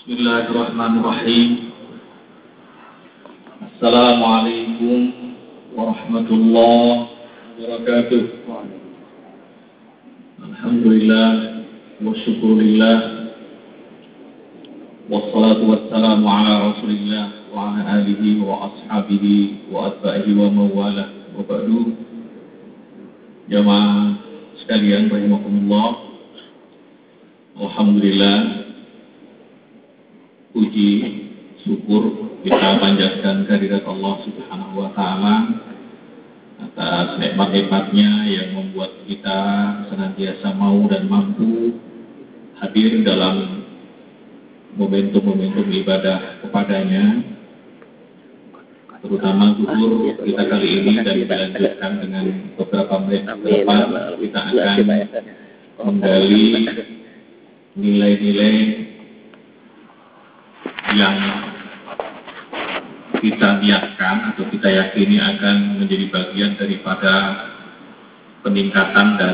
Bismillahirrahmanirrahim. Assalamualaikum warahmatullahi wabarakatuh. Alhamdulillah wa syukurillah, wassalatu wassalamu ala rasulillah wa ala alihi wa ashabihi wa atba'ihi wa mawalah wa ba'du. Jamaah sekalian rahimakumullah, alhamdulillah, puji syukur kita panjatkan kehadirat Allah Subhanahu wa taala atas nikmat-nikmatnya yang membuat kita senantiasa mau dan mampu hadir dalam momentum-momentum ibadah kepadanya, terutama zuhur kita kali ini, dan dilanjutkan dengan beberapa menit ke depan kita akan menggali nilai-nilai yang kita niatkan atau kita yakini akan menjadi bagian daripada peningkatan dan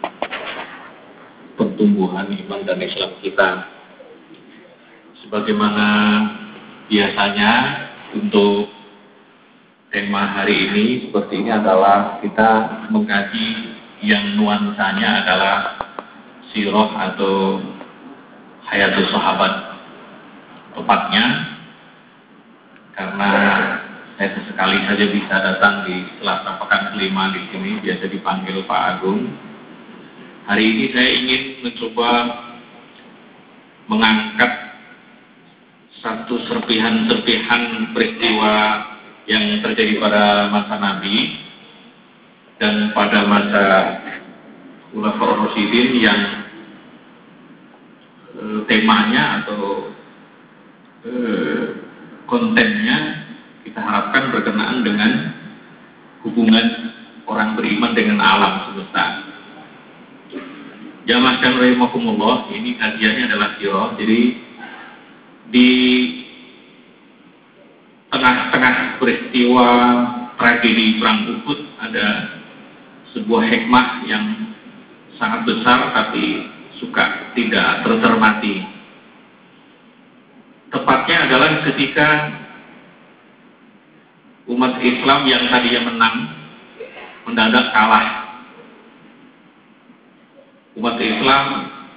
pertumbuhan iman dan Islam kita. Sebagaimana biasanya untuk tema hari ini seperti ini adalah kita mengkaji yang nuansanya adalah sirah atau hayatus sahabat. Tepatnya karena saya sesekali saja bisa datang di Selasa pekan kelima di sini, biasa dipanggil Pak Agung. Hari ini saya ingin mencoba mengangkat satu serpihan-serpihan peristiwa yang terjadi pada masa Nabi dan pada masa Khulafaur Rasyidin yang temanya atau kontennya kita harapkan berkenaan dengan hubungan orang beriman dengan alam semesta. Jamaah sekalian rahimakumullah, ini kajiannya adalah sirah. Jadi di tengah-tengah peristiwa tragedi Perang Uhud ada sebuah hikmah yang sangat besar tapi suka tidak tercermati. Tepatnya adalah ketika umat Islam yang tadinya menang mendadak kalah. Umat Islam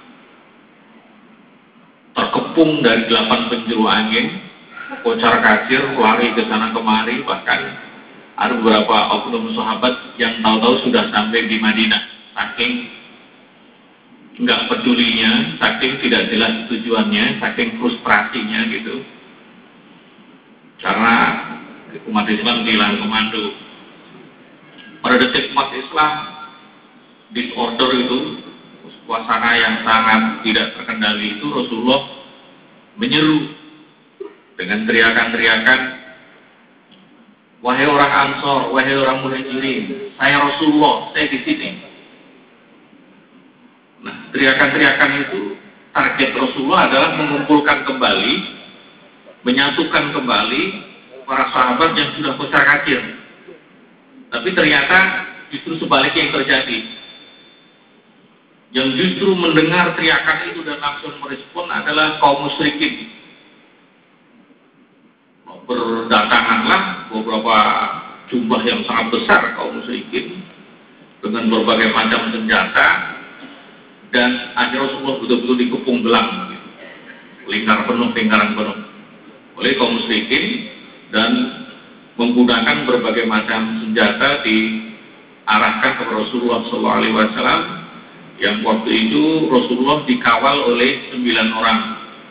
terkepung dari 8 penjuru angin, kocar kacir, lari ke sana kemari, bahkan ada beberapa oknum sahabat yang tahu-tahu sudah sampai di Madinah, saking nggak pedulinya, saking tidak jelas tujuannya, saking frustrasinya gitu. Karena umat Islam kehilangan komando. Pada detik umat Islam disorder itu, suasana yang sangat tidak terkendali itu, Rasulullah menyeru dengan teriakan-teriakan, "Wahai orang Ansor, wahai orang Muhajirin, saya Rasulullah, saya di sini." Nah, teriakan-teriakan itu target Rasulullah adalah mengumpulkan kembali, menyatukan kembali para sahabat yang sudah kocar-kacir. Tapi ternyata justru sebaliknya yang terjadi. Yang justru mendengar teriakan itu dan langsung merespon adalah kaum musyrikin. Berdatanganlah beberapa jumlah yang sangat besar kaum musyrikin dengan berbagai macam senjata. Dan akhirnya Rasulullah betul-betul dikepung belang, lingkaran penuh oleh kaum musyrikin, dan menggunakan berbagai macam senjata diarahkan kepada Rasulullah SAW, yang waktu itu Rasulullah dikawal oleh 9 orang.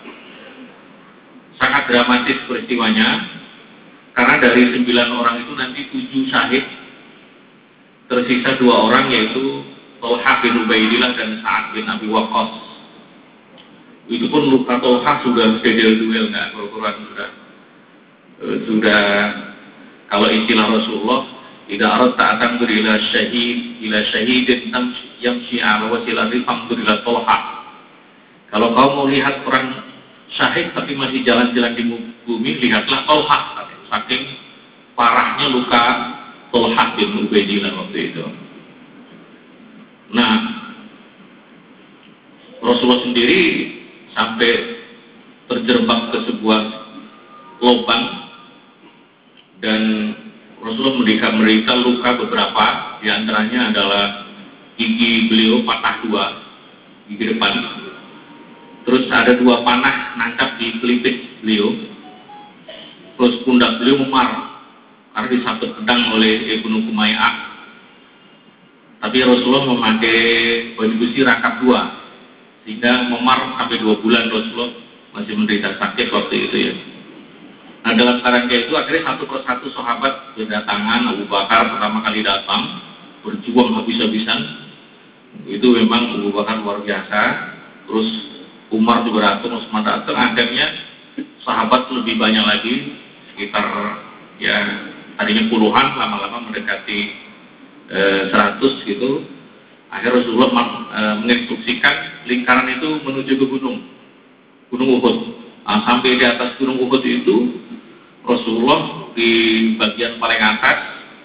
Sangat dramatis peristiwanya, karena dari 9 orang itu nanti 7 syahid, tersisa 2 orang yaitu Thalhah bin Ubaidillah dan Sa'ad bin Abi Waqqas. Itu pun luka Thalhah sudah dedel-duel, nggak kerukuran, sudah kalau istilah Rasulullah, tidak arat ta'atan ila syahidin yamshi ala wasilati famdur ila Thalhah. Kalau kau mau lihat orang syahid tapi masih jalan-jalan di bumi, lihatlah Thalhah. Saking parahnya luka Thalhah bin Ubaidillah waktu itu. Nah, Rasulullah sendiri sampai terjerembab ke sebuah lubang dan Rasulullah menderita luka beberapa, di antaranya adalah gigi beliau patah dua, gigi depan. Terus ada 2 panah nancap di pelipis beliau. Terus pundak beliau memar karena disabet pedang oleh Ibnu Kumayyah. Tapi Rasulullah memakai baju besi rangkap 2 sehingga memar sampai 2 bulan Rasulullah masih menderita sakit waktu itu ya. Nah dalam keadaan kayak itu akhirnya satu persatu sahabat berdatangan. Abu Bakar pertama kali datang berjuang habis-habisan. Itu memang Abu Bakar luar biasa. Terus Umar juga datang, Utsman datang, akhirnya sahabat lebih banyak lagi, sekitar ya tadinya puluhan, lama-lama mendekati 100 gitu. Akhirnya Rasulullah menginstruksikan lingkaran itu menuju ke Gunung Uhud. Nah, sampai di atas Gunung Uhud itu Rasulullah di bagian paling atas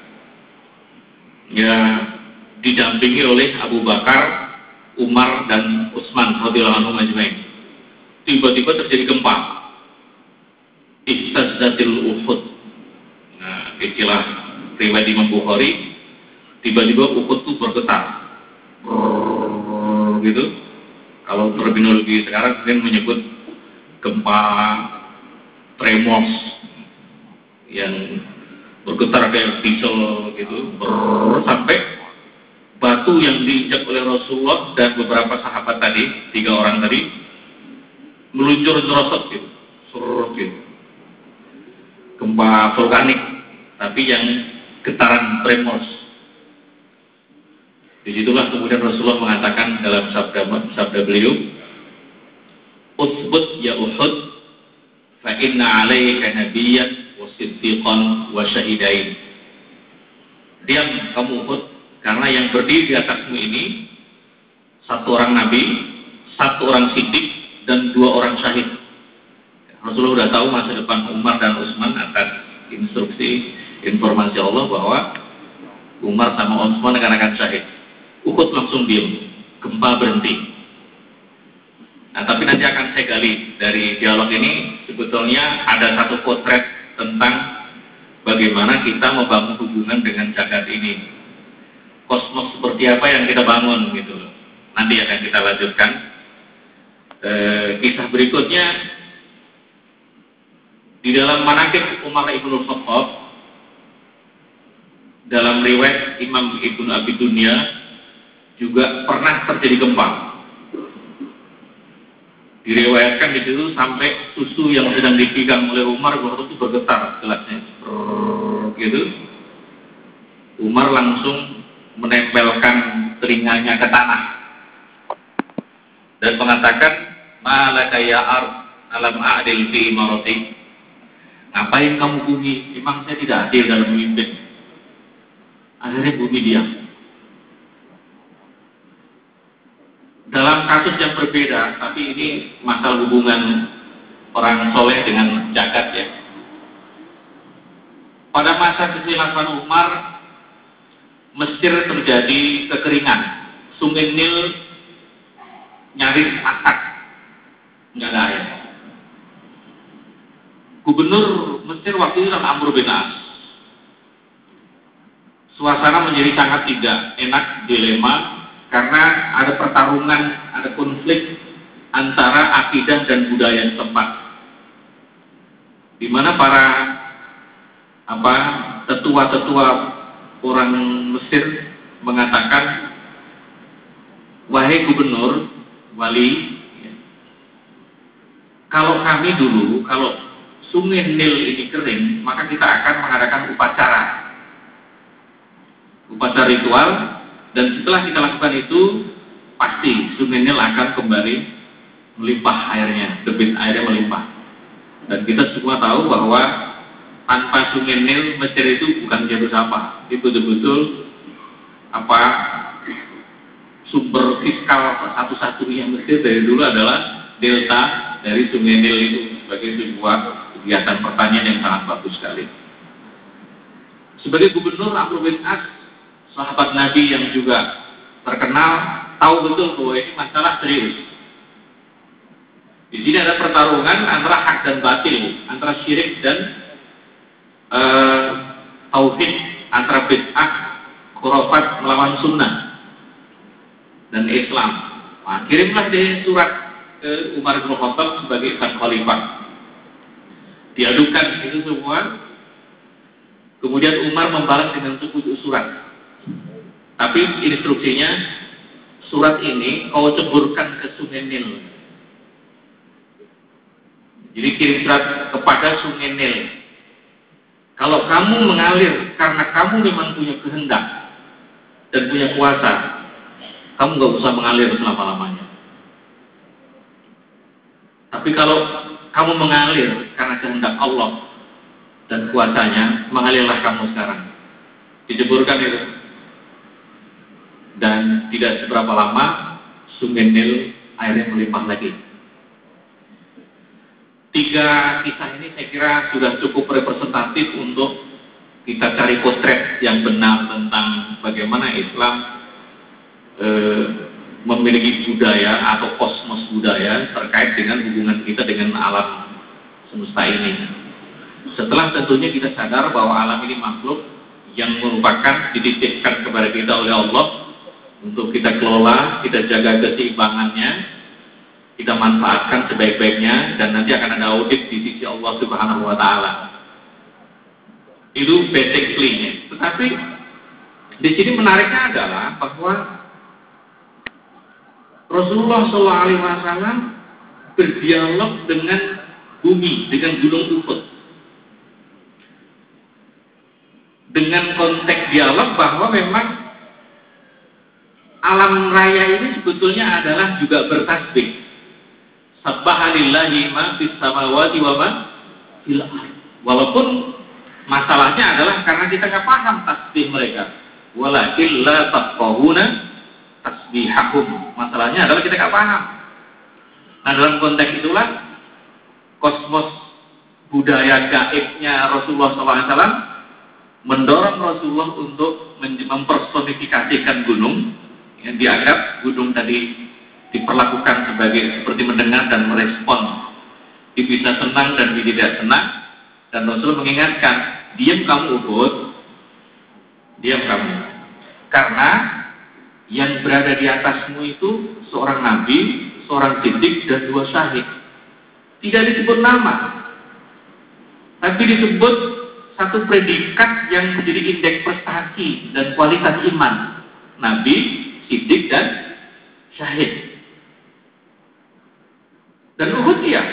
ya didampingi oleh Abu Bakar, Umar dan Utsman radhiyallahu anhum ajmain. Tiba-tiba terjadi gempa. Ihtazzatil Uhud. Nah, istilah riwayat Imam Bukhari, tiba-tiba Uhud itu bergetar. Gitu. Kalau terminologi sekarang mungkin menyebut gempa tremors yang bergetar kayak pisau gitu, sampai batu yang diinjak oleh Rasulullah dan beberapa sahabat tadi, 3 orang tadi, meluncur serosot gitu, gitu. Gempa vulkanik, tapi yang getaran tremors. Disitulah kemudian Rasulullah mengatakan dalam sabda beliau, "Utsbut ya Uhud, fa inna 'alaika nabiyyan wa siddiqan wa syahidain." Diam kamu Uhud, karena yang berdiri di atasmu ini 1 orang nabi, 1 orang siddiq, dan 2 orang syahid. Rasulullah sudah tahu masa depan Umar dan Utsman atas instruksi informasi Allah bahwa Umar sama Utsman akan syahid. Uhud langsung diam, gempa berhenti. Nah, tapi nanti akan saya gali dari dialog ini, sebetulnya ada satu potret tentang bagaimana kita membangun hubungan dengan jagat ini. Kosmos seperti apa yang kita bangun gitu. Nanti akan kita lanjutkan. Kisah berikutnya di dalam manaqib Umar ibn Khattab, dalam riwayat Imam Ibnu Abi Dunya juga pernah terjadi gempa. Diriwayatkan di situ sampai susu yang sedang dipegang oleh Umar waktu itu bergetar gelasnya, gitu. Umar langsung menempelkan telinganya ke tanah dan mengatakan, "Malaka ya ard, alam a'dil fi imarati." Ngapain kamu bumi? Memang saya tidak adil dalam memimpin. Akhirnya bumi diam. Dalam kasus yang berbeda, tapi ini masalah hubungan orang soleh dengan jagat ya. Pada masa kekhilafan Umar, Mesir terjadi kekeringan. Sungai Nil nyaris asak, nggak ada air. Gubernur Mesir waktu itu adalah Amr bin As. Suasana menjadi sangat tidak enak, dilema, karena ada pertarungan, ada konflik antara akidah dan budaya setempat, di mana para tetua-tetua orang Mesir mengatakan, "Wahai gubernur, wali, kalau kami dulu, kalau sungai Nil ini kering, maka kita akan mengadakan upacara ritual. Dan setelah kita lakukan itu, pasti sungai Nil akan kembali melimpah airnya, debit airnya melimpah. Dan kita semua tahu bahwa tanpa sungai Nil, Mesir itu bukan jatuh sampah. Itu betul-betul sumber fiskal satu-satunya Mesir dari dulu adalah delta dari sungai Nil itu sebagai sebuah kegiatan pertanian yang sangat bagus sekali. Sebagai gubernur, Amr bin As, sahabat Nabi yang juga terkenal, tahu betul bahwa ini masalah serius. Di sini ada pertarungan antara hak dan batil, antara syirik dan tauhid, antara bid'ah, khurafat melawan sunnah dan Islam. Nah, kirimlah dia surat ke Umar bin Khattab sebagai khalifah. Diadukan itu semua. Kemudian Umar membalas dengan 10 surat. Tapi instruksinya, surat ini kau ceburkan ke Sungai Nil. Jadi kirim surat kepada Sungai Nil. Kalau kamu mengalir karena kamu memang punya kehendak dan punya kuasa, kamu nggak usah mengalir selama-lamanya. Tapi kalau kamu mengalir karena kehendak Allah dan kuasanya, mengalirlah kamu sekarang. Dijeburkan itu. Dan tidak seberapa lama, Sungai Nil airnya melimpah lagi. 3 kisah ini saya kira sudah cukup representatif untuk kita cari potret yang benar tentang bagaimana Islam memiliki budaya atau kosmos budaya terkait dengan hubungan kita dengan alam semesta ini. Setelah tentunya kita sadar bahwa alam ini makhluk yang merupakan dititipkan kepada kita oleh Allah untuk kita kelola, kita jaga keseimbangannya, kita manfaatkan sebaik-baiknya, dan nanti akan ada audit di sisi Allah Subhanahu wa Ta'ala. Itu basically-nya. Tetapi di sini menariknya adalah bahwa Rasulullah SAW berdialog dengan bumi, dengan gunung Uhud. Dengan konteks dialog bahwa memang alam raya ini sebetulnya adalah juga bertasbih. Subhanallahi ma fis samawati wa ma fil ardh. Walaupun masalahnya adalah karena kita nggak paham tasbih mereka. Walakin la tafqahuna tasbihahum. Masalahnya adalah kita nggak paham. Nah, dalam konteks itulah kosmos budaya gaibnya Rasulullah SAW mendorong Rasulullah untuk mempersonifikasikan gunung yang dianggap gunung tadi diperlakukan sebagai seperti mendengar dan merespon. Dia bisa senang dan dia tidak senang. Dan Rasul mengingatkan, diam kamu Uhud, diam kamu. Karena yang berada di atasmu itu seorang nabi, seorang siddiq, dan 2 syahid. Tidak disebut nama, tapi disebut satu predikat yang menjadi indeks prestasi dan kualitas iman. Nabi, siddiq, dan syahid. Dan Uhud ya,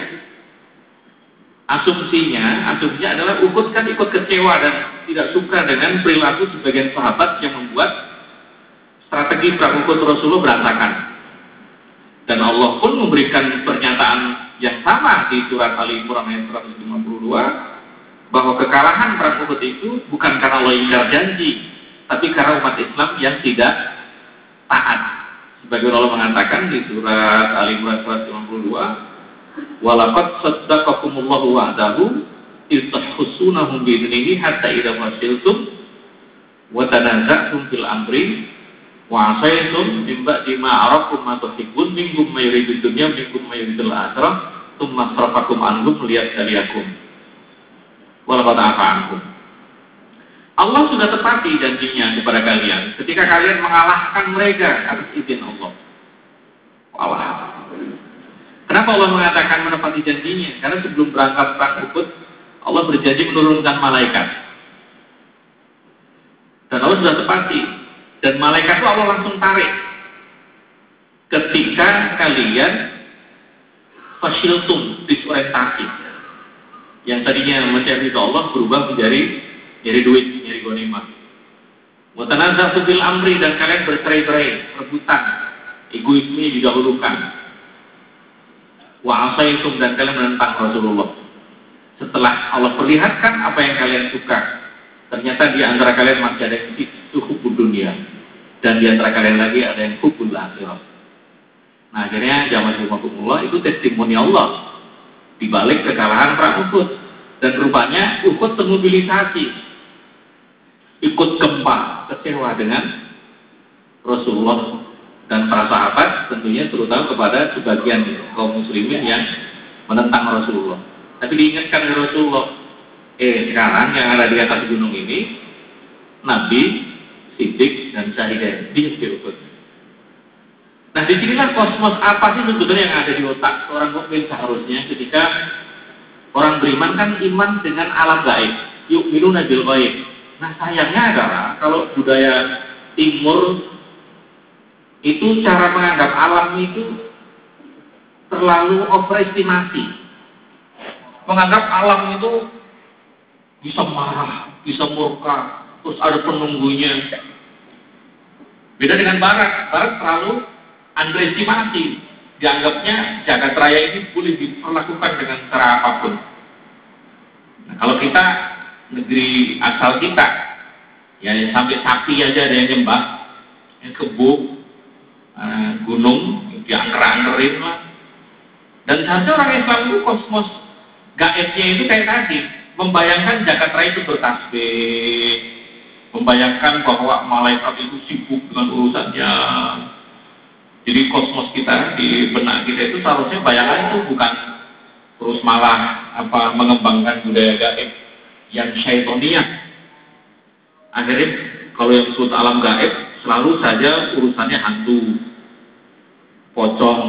asumsinya adalah Uhud kan ikut kecewa dan tidak suka dengan perilaku sebagian sahabat yang membuat strategi perang Uhud Rasulullah berantakan. Dan Allah pun memberikan pernyataan yang sama di surat Ali Imran ayat 152 bahwa kekalahan perang Uhud itu bukan karena Allah ingkar janji, tapi karena umat Islam yang tidak taat. Sebagai Allah mengatakan di surat Ali Imran 152, walaqad saddaqakumullahu wa'dahu idh tahussunahum bi'idnihi hatta idza fasiltum wa tanaza'tum fil amri wa 'asaytum min ba'di ma 'arakum ma tuhibbun minkum may yuridud dunya minkum may yuridul akhirah tsumma sarafakum anhum liyabtaliyakum wa laqad 'afa 'ankum. Allah sudah tepati janjinya kepada kalian ketika kalian mengalahkan mereka atas izin Allah. Allah. Kenapa Allah mengatakan menepati janjinya? Karena sebelum berangkat perang Uhud, Allah berjanji menurunkan malaikat. Dan Allah sudah tepati. Dan malaikat itu Allah langsung tarik. Ketika kalian fasiltum, disorientasi. Yang tadinya mencari itu Allah berubah menjadi nyari duit, nyari ghanimah. Wa tanaza'tu fil amri, dan kalian bercerai-berai, rebutan, egoisme didahulukan. Wa asaitum, dan kalian menentang Rasulullah. Setelah Allah perlihatkan apa yang kalian suka, ternyata di antara kalian masih ada yang hubul dunia, dan di antara kalian lagi ada yang hubul akhirat. Nah, akhirnya zaman Rasulullah itu testimoni Allah di balik kekalahan perang Uhud. Dan rupanya Uhud termobilisasi, ikut gempa, kecewa dengan Rasulullah dan para sahabat, tentunya terutama kepada sebagian kaum muslimin yang menentang Rasulullah. Tapi diingatkan oleh Rasulullah, sekarang yang ada di atas gunung ini Nabi, Siddiq, dan Syahidain. Diikut. Nah, disinilah kosmos apa sih sebetulnya yang ada di otak seorang mukmin seharusnya ketika orang beriman kan iman dengan alam gaib, yu'minuna bil ghaib. Nah, sayangnya adalah kalau budaya timur itu cara menganggap alam itu terlalu overestimasi. Menganggap alam itu bisa marah, bisa murka, terus ada penunggunya. Beda dengan barat. Barat terlalu underestimasi. Dianggapnya jagat raya ini boleh diperlakukan dengan cara apapun. Nah, kalau kita negeri asal kita, ya sampai sapi aja ada yang nyembah, yang kebo, gunung diangker-angkerin lah. Dan seharusnya orang Islam itu kosmos gaibnya itu kayak tadi, membayangkan jagat raya itu bertasbih, membayangkan bahwa malaikat itu sibuk dengan urusannya. Jadi kosmos kita di benak kita itu seharusnya bayangan itu bukan terus malah mengembangkan budaya gaib yang syaitoniah. Akhirnya kalau yang disebut alam gaib selalu saja urusannya hantu, pocong,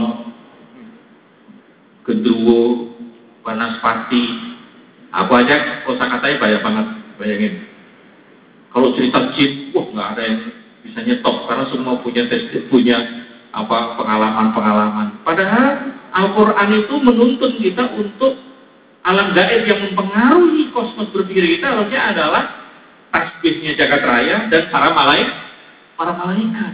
gendruwo, banaspati, apa aja kosakatanya banyak banget. Bayangin. Kalau cerita jin, nggak ada yang bisa nyetop karena semua punya pengalaman-pengalaman. Padahal Al-Quran itu menuntun kita untuk alam gaib yang mempengaruhi kosmos berpikir kita harusnya adalah tasbihnya jagat raya dan para malaikat.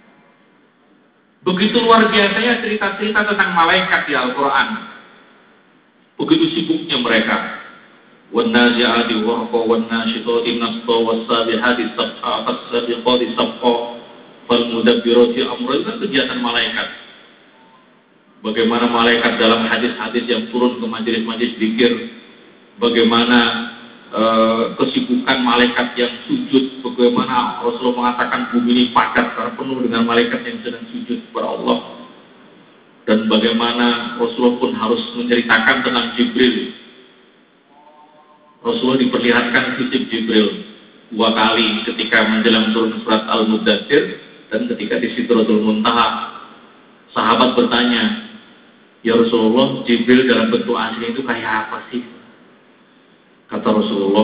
Begitu luar biasanya cerita-cerita tentang malaikat di Al-Quran. Begitu sibuknya mereka. وَالنَّازِعَاتِ غَرْقًا وَالنَّاشِطَاتِ نَشْطًا وَالسَّابِحَاتِ سَبْحًا فَالسَّابِقَاتِ سَبْقًا فَالْمُدَبِّرَاتِ أَمْرًا. Itu kegiatan malaikat. Bagaimana malaikat dalam hadis-hadis yang turun ke majelis-majelis zikir, bagaimana kesibukan malaikat yang sujud, bagaimana Rasulullah mengatakan bumi ini padat karena penuh dengan malaikat yang sedang sujud kepada Allah. Dan bagaimana Rasulullah pun harus menceritakan tentang Jibril. Rasulullah diperlihatkan fisik Jibril 2 kali ketika menjelang turun surat Al-Muddatsir dan ketika di Sidratul Muntaha. Sahabat bertanya, "Ya Rasulullah, Jibril dalam bentuk asli itu kayak apa sih?" Kata Rasulullah,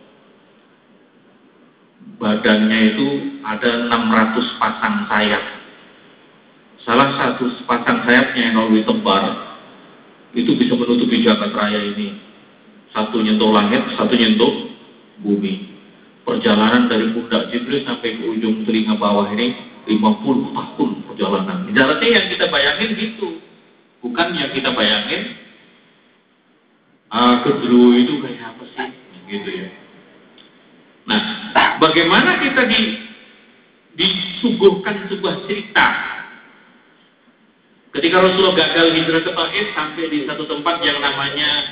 badannya itu ada 600 pasang sayap. Salah satu pasang sayapnya yang kalau ditebar itu bisa menutupi jagat raya ini. Satu nyentuh langit, satu nyentuh bumi. Perjalanan dari pundak Jibril sampai ke ujung telinga bawah ini 50 tahun perjalanan. Jalannya yang kita bayangin gitu. Bukan yang kita bayangin kedru itu kayak apa sih? Gitu ya. Nah, bagaimana kita disuguhkan sebuah cerita. Ketika Rasulullah gagal hijrah ke Taif sampai di satu tempat yang namanya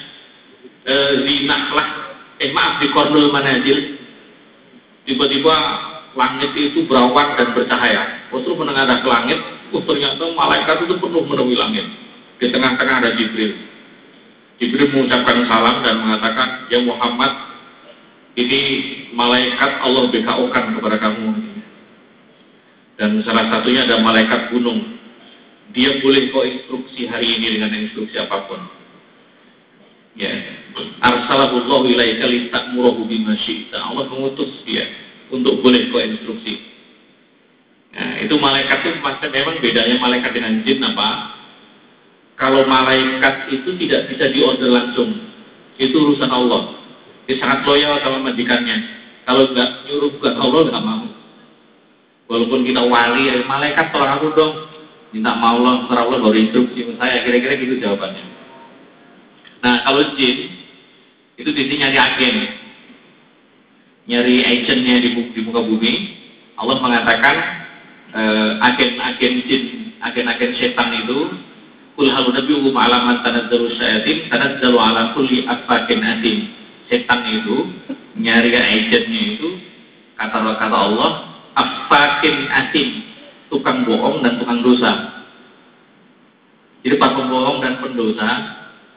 di Kornul Manazil, tiba-tiba langit itu berawan dan bercahaya. Rasul menengadah ke langit, ternyata malaikat itu penuh memenuhi langit. Di tengah-tengah ada Jibril. Jibril mengucapkan salam dan mengatakan, "Ya Muhammad, ini malaikat Allah BKO-kan kepada kamu." Dan salah satunya ada malaikat gunung. Dia boleh kau instruksi hari ini dengan instruksi apapun. Ya, arsalahullahu ilaika litakmuruhu bima syi'ta. Allah mengutus dia untuk boleh kau instruksi. Nah, itu malaikat itu memang bedanya malaikat dengan jin apa? Kalau malaikat itu tidak bisa diorder langsung. Itu urusan Allah. Dia sangat loyal sama majikannya. Kalau nggak nyuruh bukan Allah nggak mau. Walaupun kita wali, malaikat tolong aku dong. Minta mau Allah baru instruksi saya. Kira-kira gitu jawabannya. Nah, kalau jin itu di sini nyari agen, nyari agentnya di muka bumi. Allah mengatakan agen-agen jin, agen-agen setan itu, kul hal nabiyuhum ala man tanazzalu syayatin tanazzalu ala kulli affakin atim. Setan itu nyari agentnya itu kata Allah affakin atim, tukang bohong dan tukang dosa. Jadi para pembohong dan pendosa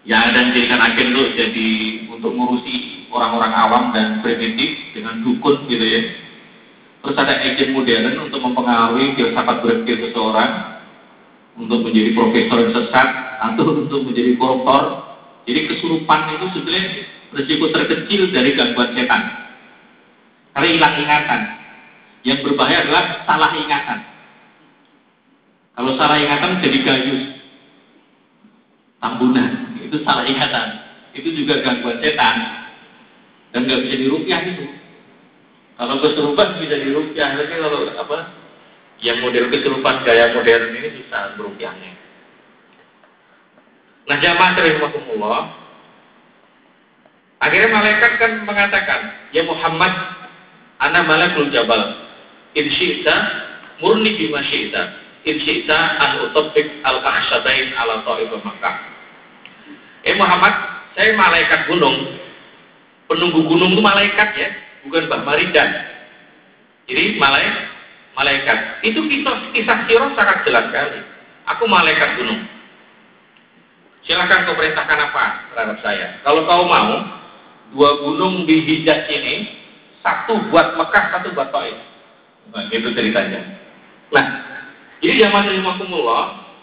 Ya, dan jadikan agen untuk ngurusi orang-orang awam dan primitif dengan dukun gitu ya. Terus ada agen modern untuk mempengaruhi filsafat berpikir seseorang untuk menjadi profesor yang sesat atau untuk menjadi koruptor. Jadi kesurupan itu sebetulnya risiko terkecil dari gangguan setan. Karena hilang ingatan. Yang berbahaya adalah salah ingatan. Kalau salah ingatan jadi gayus, tambunan, itu salah ingatan. Itu juga gangguan setan dan nggak bisa diruqyah itu. Kalau kesurupan bisa diruqyah, tapi kalau yang model kesurupan gaya modern ini susah beruqyahnya. Nah, jamaah rahimakumullah, akhirnya malaikat kan mengatakan, ya Muhammad, ana malakul jabal, in syi'ta murni bima syi'ta, in syi'ta an utabbiq al-kahsyatain ala ta'if Makkah. Muhammad, saya malaikat gunung. Penunggu gunung itu malaikat ya, bukan Mbah Maridan. Jadi malaikat. Itu kisah sirah sangat jelas sekali. Aku malaikat gunung. Silakan kau perintahkan apa terhadap saya. Kalau kau mau, 2 gunung di Hijaz ini, 1 buat Mekah, 1 buat Taif. Nah, itu ceritanya. Nah, jadi jamaah rahimakumullah,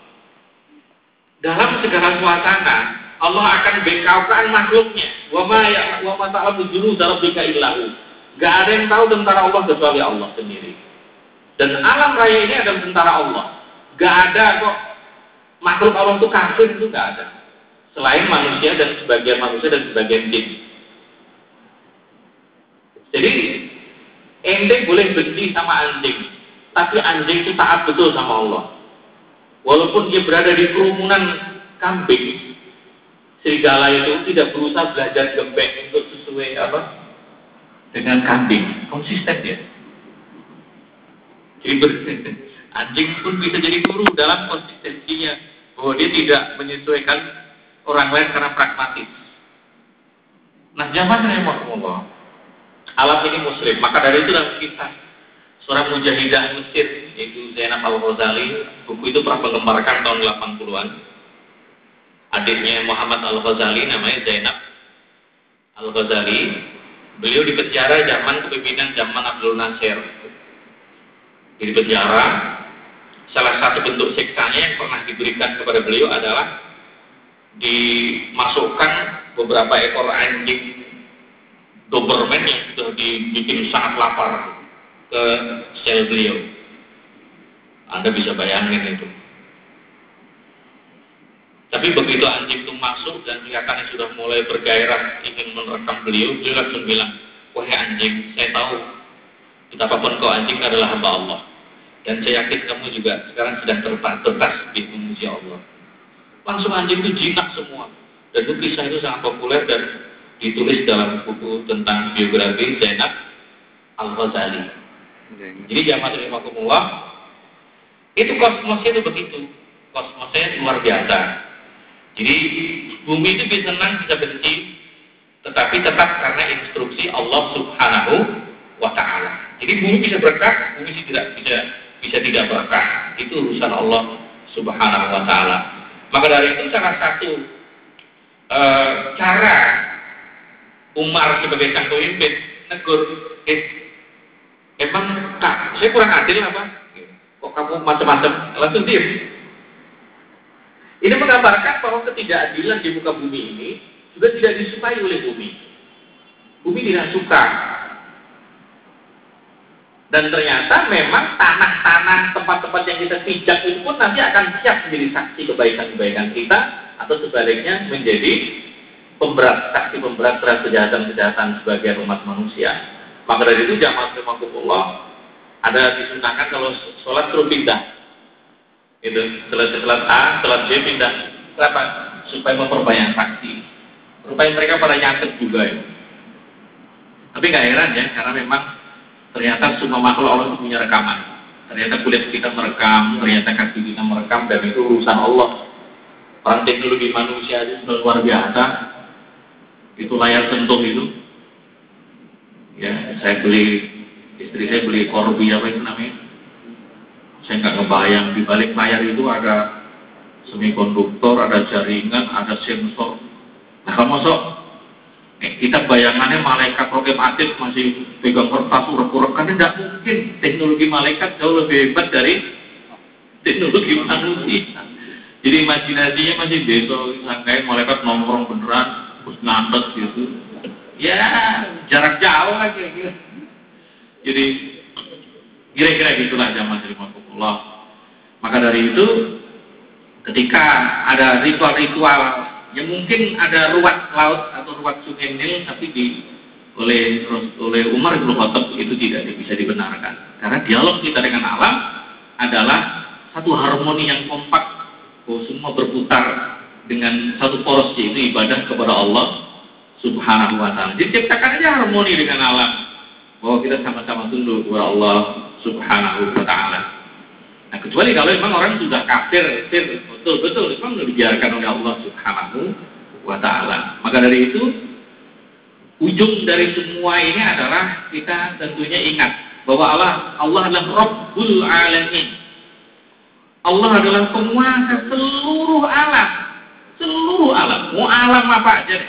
dalam segala suasana Allah akan bekaukan makhluknya. Wa ma ta'lamu junuda rabbika illahu. Gak ada yang tahu tentara Allah kecuali Allah sendiri. Dan alam raya ini adalah tentara Allah. Gak ada kok makhluk Allah itu kafir, itu gak ada. Selain manusia dan sebagian manusia dan sebagian jin. Jadi ente boleh benci sama anjing, tapi anjing itu taat betul sama Allah. Walaupun dia berada di kerumunan kambing, serigala itu tidak berusaha belajar gembek untuk sesuai dengan kambing, konsisten dia. Jadi anjing pun bisa jadi guru dalam konsistensinya, bahwa dia tidak menyesuaikan orang lain karena pragmatis. Nah, jamaah rahimakumullah, alam ini muslim. Maka dari itu dalam kisah seorang mujahidah Mesir, yaitu Zainab Al-Ghazali, buku itu pernah menggemparkan tahun 80-an. Adiknya Muhammad Al-Ghazali namanya Zainab Al-Ghazali. Beliau dipenjara zaman kepemimpinan zaman Abdul Nasir. Di penjara, salah satu bentuk siksanya yang pernah diberikan kepada beliau adalah dimasukkan beberapa ekor anjing Doberman yang sudah dibikin sangat lapar ke sel beliau. Anda bisa bayangin itu. Tapi begitu anjing itu masuk dan kelihatannya sudah mulai bergairah ingin menerkam beliau, dia langsung bilang, wahai anjing, saya tahu betapapun kau anjing adalah hamba Allah. Dan saya yakin kamu juga sekarang sedang tertasbih memuji Allah. Langsung anjing itu jinak semua. Dan itu kisah itu sangat populer dan ditulis dalam buku tentang biografi Zainab Al-Ghazali. Jadi jamaah rahimakumullah, itu kosmosnya itu begitu. Kosmosnya luar biasa. Jadi bumi itu bisa senang, bisa benci, tetapi tetap karena instruksi Allah Subhanahu wa Ta'ala. Jadi bumi bisa berkah, bumi tidak bisa tidak berkah. Itu urusan Allah Subhanahu wa Ta'ala. Maka dari itu salah satu cara Umar sebagai sang pemimpin negur, emang kak, saya kurang adil apa? Kok kamu macam-macam? Langsung diam. Ini menggambarkan bahwa ketidakadilan di muka bumi ini juga tidak disukai oleh bumi. Bumi tidak suka. Dan ternyata memang tanah-tanah, tempat-tempat yang kita pijak itu pun nanti akan siap menjadi saksi kebaikan-kebaikan kita, atau sebaliknya menjadi saksi pemberat terhadap kejahatan-kejahatan sebagian umat manusia. Maka dari itu jamaah rahimakumullah, ada disunahkan kalau sholat suruh pindah. Itu sholat A, sholat B pindah. Kenapa? Supaya memperbanyak saksi. Supaya mereka pada nyatet juga ya. Tapi nggak heran ya, karena memang ternyata semua makhluk Allah itu punya rekaman. Ternyata kulit kita merekam, ternyata kaki kita merekam, dan itu urusan Allah. Orang teknologi manusia itu sudah luar biasa. Itu layar sentuh itu. Ya, istri saya beli Corby apa itu namanya. Saya nggak ngebayang di balik layar itu ada semikonduktor, ada jaringan, ada sensor. Nah kalau masuk kita bayangannya malaikat rokem atid masih pegang kertas urek-urek, kan tidak mungkin. Teknologi malaikat jauh lebih hebat dari teknologi manusia. Jadi imajinasinya masih besok, sangkain malaikat nongkrong beneran, terus ngantet gitu. Ya jarak jauh lah kira-kira. Jadi kira-kira gitulah zaman Allah. Maka dari itu, ketika ada ritual-ritual yang mungkin ada ruat laut atau ruat sungai Nil, tapi oleh Umar bin Khattab itu tidak bisa dibenarkan. Karena dialog kita dengan alam adalah satu harmoni yang kompak, semua berputar dengan satu poros, yaitu ibadah kepada Allah Subhanahu wa Ta'ala. Jadi ciptakan aja harmoni dengan alam, bahwa kita sama-sama tunduk kepada Allah Subhanahu wa Ta'ala. Nah, kecuali kalau memang orang sudah kafir, betul-betul memang dibiarkan oleh Allah Subhanahu wa Ta'ala. Maka dari itu, ujung dari semua ini adalah kita tentunya ingat bahwa Allah adalah Rabbul Alamin. Allah adalah penguasa seluruh alam. Seluruh alam. Mau alam apa aja deh.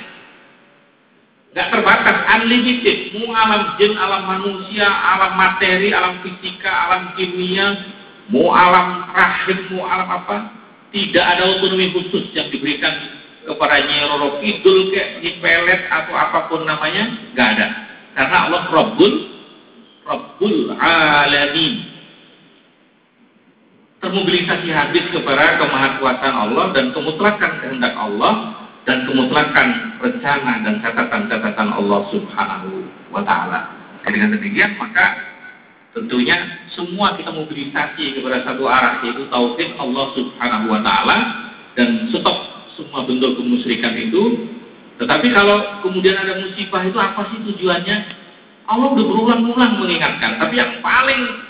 Gak terbatas, unlimited. Mau alam jin, alam manusia, alam materi, alam fisika, alam kimia, mau alam rahim, mau alam apa. Tidak ada otonomi khusus yang diberikan kepada Nyi Roro Kidul, kayak Nyi Pelet, atau apapun namanya. Gak ada. Karena Allah Rabbul Alamin. Termobilisasi habis kepada kemahakuasaan Allah dan kemutlakan kehendak Allah dan kemutlakan rencana dan catatan-catatan Allah Subhanahu wa Ta'ala. Dengan demikian maka tentunya semua kita mobilisasi kepada satu arah, yaitu tauhid Allah Subhanahu wa Ta'ala, dan stop semua bentuk kemusyrikan itu. Tetapi kalau kemudian ada musibah, itu apa sih tujuannya? Allah udah berulang-ulang mengingatkan, tapi yang paling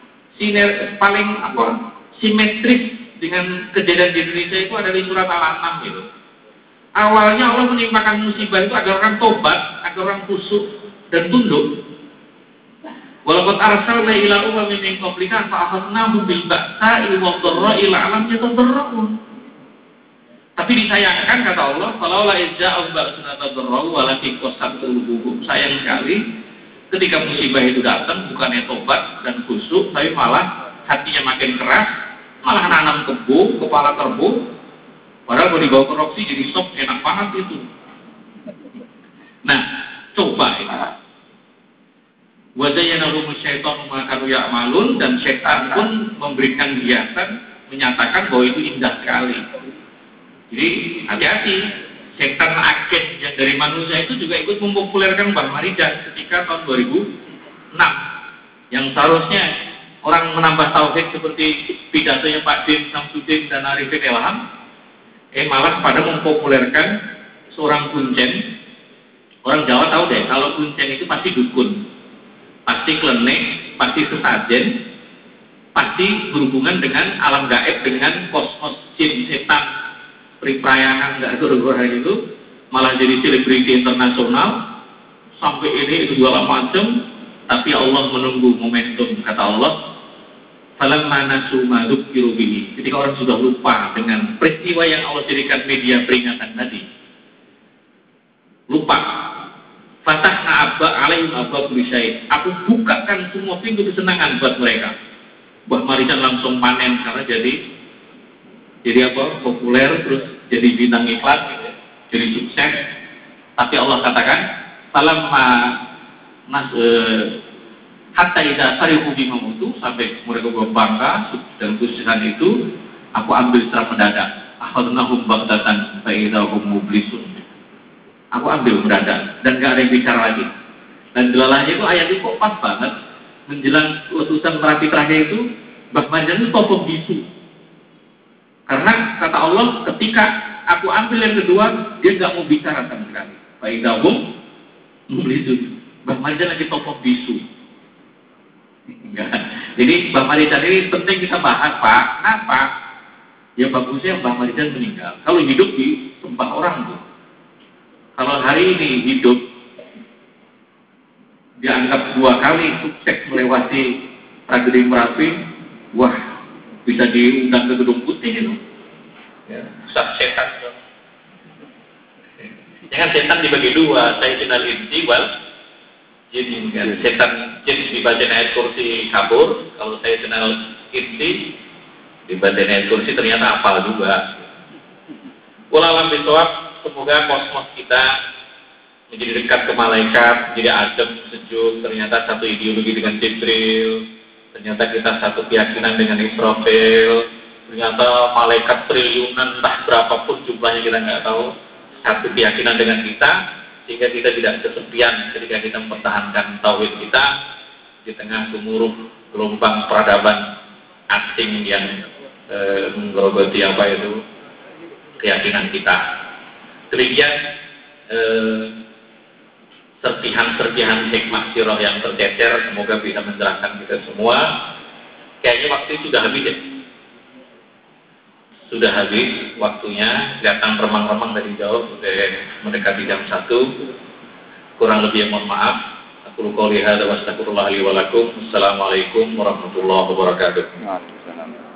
simetris dengan kejadian di Indonesia itu ada di surat Al-An'am gitu. Awalnya Allah menimpakan musibah itu agar orang tobat, agar orang khusyuk dan tunduk. Walaupun arsalna ila umamin min qablika fa akhadnahum bil ba'sa'i wad dharra'i la'allam yatadarra'un. Tapi disayangkan kata Allah, falaula izza'u ba'suna tadarra'u walakin qasat qulubuhum. Sayang sekali ketika musibah itu datang bukannya tobat dan khusyuk, tapi malah hatinya makin keras, malah nanam kebo, kepala kerbau. Padahal kalau dibawa ke Roxy jadi sop, enak banget itu. Nah, coba ini. Wazayyana lahum syaitanu ma kanu ya'malun, dan syaitan pun memberikan hiasan, menyatakan bahwa itu indah sekali. Jadi hati-hati, setan agen yang dari manusia itu juga ikut mempopulerkan Mbah Marijan ketika tahun 2006, yang seharusnya orang menambah tauhid seperti pidatonya Pak Din Samsudin dan Arifin Ilham, malah pada mempopulerkan seorang kuncen. Orang Jawa tahu deh, kalau kuncen itu pasti dukun, pasti klenik, pasti sesajen, pasti berhubungan dengan alam gaib, dengan kosmos, jin, setan, periprayangan, nggak gara-gara itu, malah jadi selebriti internasional, sampai ini itu segala macam. Tapi Allah menunggu momentum, kata Allah, falamma nasu ma dzukiru bihi. Ketika orang sudah lupa dengan peristiwa yang Allah jadikan media peringatan tadi, lupa, fatahna abba alaihim abba kulli syai'. Aku bukakan semua pintu kesenangan buat mereka. Mbah Marijan langsung panen karena jadi apa? Populer, terus jadi bintang iklan, gitu, jadi sukses. Tapi Allah katakan, falamma hatta idza fariqu bima utu, sampai mereka berbangga dan kesuksesan itu, aku ambil secara mendadak. Akhadnahum baghtatan fa idza hum mublisun. Aku ambil mendadak dan gak ada yang bicara lagi. Dan delalahnya itu ayat itu kok pas banget menjelang letusan Merapi terakhir itu, Mbah Marijan itu tokoh bisu. Karena kata Allah, ketika aku ambil yang kedua, dia gak mau bicara sama sekali. Fa idza hum mublisun. Mbah Marijan lagi tokoh bisu. Jadi Mbah Marijan ini penting kita bahas, Pak. Kenapa? Ya bagusnya Mbah Marijan meninggal. Kalau hidup disembah orang tuh. Kalau hari ini hidup dianggap 2 kali sukses melewati tragedi Merapi, wah, bisa diundang ke Gedung Putih itu. Ya, pusat setan. Jangan setan dibagi dua, Sayyidinal insi wal jin kan. Setan jin dibaca ayat kursi kabur, kalau Sayyidinal insi dibaca ayat kursi ternyata hafal juga. Wallahualam bisawab, semoga kosmos kita menjadi dekat ke malaikat, menjadi adem, sejuk. Ternyata satu ideologi dengan Jibril, ternyata kita satu keyakinan dengan Israfil, ternyata malaikat triliunan, entah berapapun jumlahnya kita nggak tahu, satu keyakinan dengan kita, sehingga kita tidak kesepian ketika kita mempertahankan tauhid kita di tengah gemuruh gelombang peradaban asing yang menggerogoti apa itu keyakinan kita. Demikian serpihan-serpihan hikmah sirah yang tercecer, semoga bisa mencerahkan kita semua. Kayaknya waktu itu sudah habis ya. Sudah habis waktunya, kelihatan remang-remang dari jauh, sudah mendekati jam 1. Kurang lebih mohon maaf. Aku qouli hadza wa astaghfirullah li wa lakum. Assalamualaikum warahmatullahi wabarakatuh.